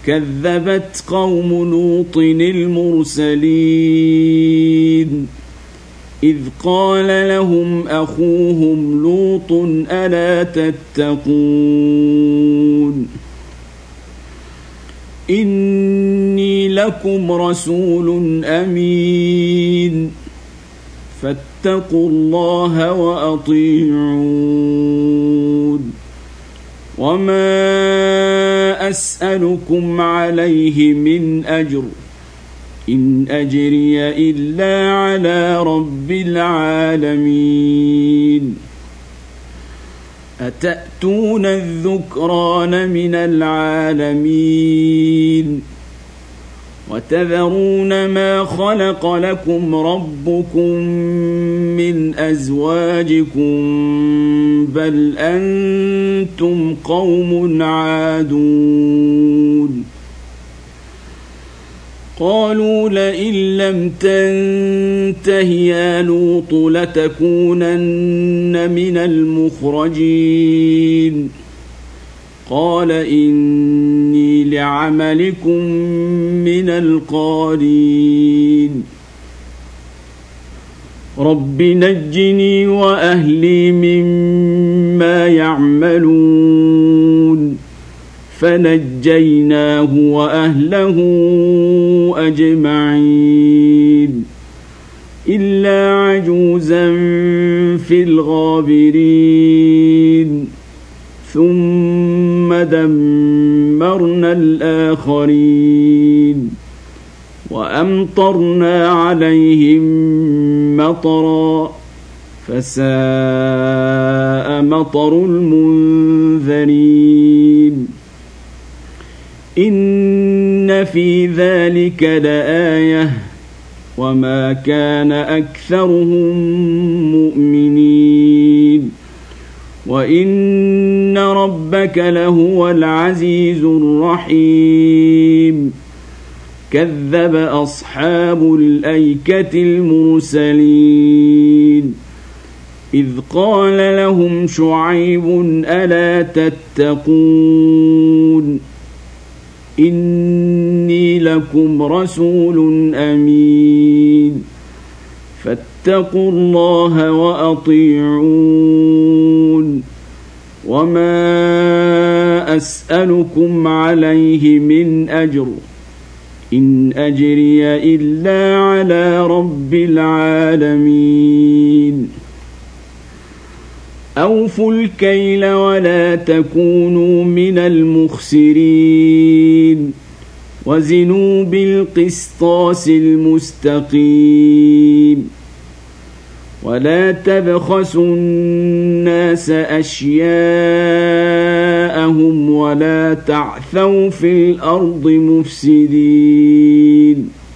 كذبت قوم لوط المرسلين إذ قال لهم أخوهم لوط ألا تتقون إني لكم رسول أمين فاتقوا الله وأطيعون وما أسألكم عليه من أجر إن أجري إلا على رب العالمين أتأتون الذكران من العالمين وتذرون ما خلق لكم ربكم من أزواجكم بل أنتم قوم عادون قالوا لئن لم تنته يا لوط لتكونن من المخرجين قال إني لعملكم من القالين رب نجني وأهلي مما يعملون فنجيناه وأهله أجمعين إلا عجوزا في الغابرين ثم دمرنا الآخرين وأمطرنا عليهم مطرا فساء مطر المنذرين إن في ذلك لآية وما كان أكثرهم مؤمنين وإن ربك لهو العزيز الرحيم كذب أصحاب الأيكة المرسلين إذ قال لهم شعيب ألا تتقون إني لكم رسول أمين فاتقوا الله وأطيعون وما أسألكم عليه من أجر إن أجري إلا على رب العالمين أوفوا الكيل ولا تكونوا من المخسرين وزنوا بالقسطاس المستقيم ولا تبخسوا الناس أشياءهم ولا تعثوا في الأرض مفسدين